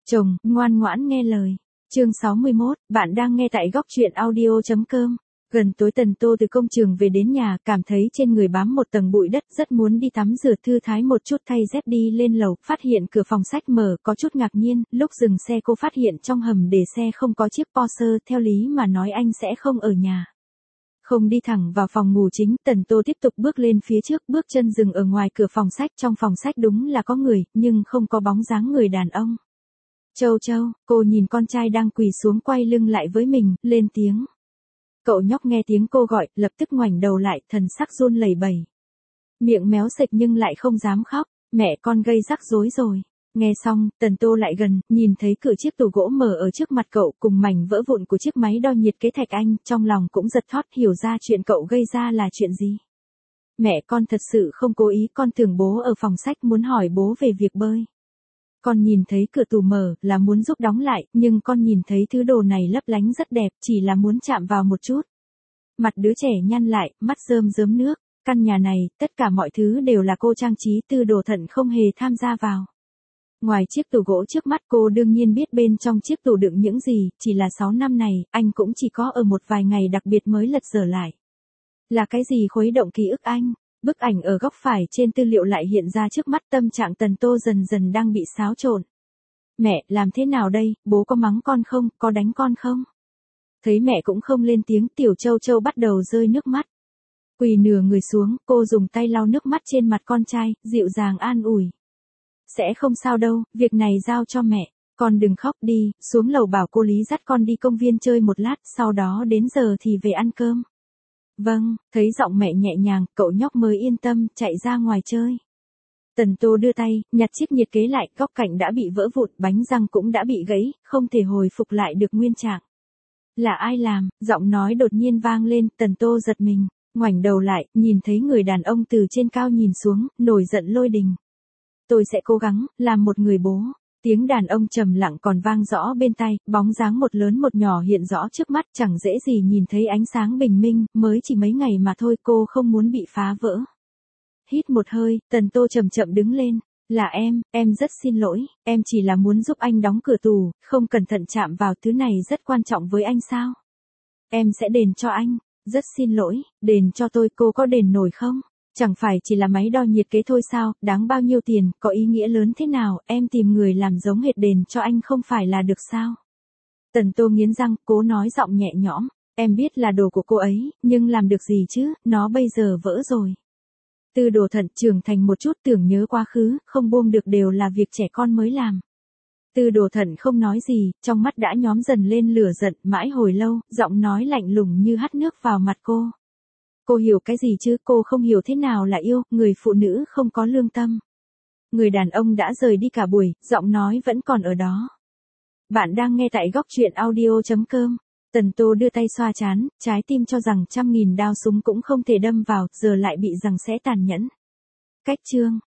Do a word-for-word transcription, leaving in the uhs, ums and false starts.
Chồng, ngoan ngoãn nghe lời. Chương sáu mươi mốt, bạn đang nghe tại góc truyện audio chấm com. Gần tối Tần Tô từ công trường về đến nhà, cảm thấy trên người bám một tầng bụi đất, rất muốn đi tắm rửa thư thái một chút, thay dép đi lên lầu, phát hiện cửa phòng sách mở, có chút ngạc nhiên, lúc dừng xe cô phát hiện trong hầm để xe không có chiếc Porsche, theo lý mà nói anh sẽ không ở nhà. Không đi thẳng vào phòng ngủ chính, Tần Tô tiếp tục bước lên phía trước, bước chân dừng ở ngoài cửa phòng sách, trong phòng sách đúng là có người, nhưng không có bóng dáng người đàn ông. Châu Châu, cô nhìn con trai đang quỳ xuống quay lưng lại với mình, lên tiếng. Cậu nhóc nghe tiếng cô gọi, lập tức ngoảnh đầu lại, thần sắc run lẩy bẩy. Miệng méo sệch nhưng lại không dám khóc, mẹ con gây rắc rối rồi. Nghe xong, Tần Tô lại gần, nhìn thấy cửa chiếc tủ gỗ mở ở trước mặt cậu cùng mảnh vỡ vụn của chiếc máy đo nhiệt kế thạch anh, trong lòng cũng giật thót, hiểu ra chuyện cậu gây ra là chuyện gì. Mẹ con thật sự không cố ý, con tưởng bố ở phòng sách muốn hỏi bố về việc bơi. Con nhìn thấy cửa tủ mở, là muốn giúp đóng lại, nhưng con nhìn thấy thứ đồ này lấp lánh rất đẹp, chỉ là muốn chạm vào một chút. Mặt đứa trẻ nhăn lại, mắt rơm rớm nước, căn nhà này, tất cả mọi thứ đều là cô trang trí, Tư Đồ Thận không hề tham gia vào. Ngoài chiếc tủ gỗ trước mắt cô đương nhiên biết bên trong chiếc tủ đựng những gì, chỉ là sáu năm này, anh cũng chỉ có ở một vài ngày đặc biệt mới lật dở lại. Là cái gì khuấy động ký ức anh? Bức ảnh ở góc phải trên tư liệu lại hiện ra trước mắt, tâm trạng Tần Tô dần dần đang bị xáo trộn. Mẹ, làm thế nào đây, bố có mắng con không, có đánh con không? Thấy mẹ cũng không lên tiếng, Tiểu Châu Châu bắt đầu rơi nước mắt. Quỳ nửa người xuống, cô dùng tay lau nước mắt trên mặt con trai, dịu dàng an ủi. Sẽ không sao đâu, việc này giao cho mẹ, con đừng khóc đi, xuống lầu bảo cô Lý dắt con đi công viên chơi một lát, sau đó đến giờ thì về ăn cơm. Vâng, thấy giọng mẹ nhẹ nhàng, cậu nhóc mới yên tâm, chạy ra ngoài chơi. Tần Tô đưa tay, nhặt chiếc nhiệt kế lại, góc cạnh đã bị vỡ vụn, bánh răng cũng đã bị gãy, không thể hồi phục lại được nguyên trạng. Là ai làm? Giọng nói đột nhiên vang lên, Tần Tô giật mình, ngoảnh đầu lại, nhìn thấy người đàn ông từ trên cao nhìn xuống, nổi giận lôi đình. Tôi sẽ cố gắng, làm một người bố. Tiếng đàn ông trầm lặng còn vang rõ bên tai, bóng dáng một lớn một nhỏ hiện rõ trước mắt, chẳng dễ gì nhìn thấy ánh sáng bình minh, mới chỉ mấy ngày mà thôi, cô không muốn bị phá vỡ. Hít một hơi, Tần Tô chậm chậm đứng lên. Là em, em rất xin lỗi, em chỉ là muốn giúp anh đóng cửa tủ, không cẩn thận chạm vào thứ này rất quan trọng với anh sao? Em sẽ đền cho anh, rất xin lỗi, đền cho tôi, cô có đền nổi không? Chẳng phải chỉ là máy đo nhiệt kế thôi sao, đáng bao nhiêu tiền, có ý nghĩa lớn thế nào, em tìm người làm giống hệt đền cho anh không phải là được sao? Tần Tô nghiến răng, cố nói giọng nhẹ nhõm, em biết là đồ của cô ấy, nhưng làm được gì chứ, nó bây giờ vỡ rồi. Tư Đồ Thận trưởng thành một chút, tưởng nhớ quá khứ, không buông được đều là việc trẻ con mới làm. Tư Đồ Thận không nói gì, trong mắt đã nhóm dần lên lửa giận, mãi hồi lâu, giọng nói lạnh lùng như hắt nước vào mặt cô. Cô hiểu cái gì chứ, cô không hiểu thế nào là yêu, người phụ nữ không có lương tâm. Người đàn ông đã rời đi cả buổi, giọng nói vẫn còn ở đó. Bạn đang nghe tại góc truyện audio chấm com. Tần Tô đưa tay xoa trán, trái tim cho rằng trăm nghìn đao súng cũng không thể đâm vào, giờ lại bị giằng xé tàn nhẫn. Cách chương.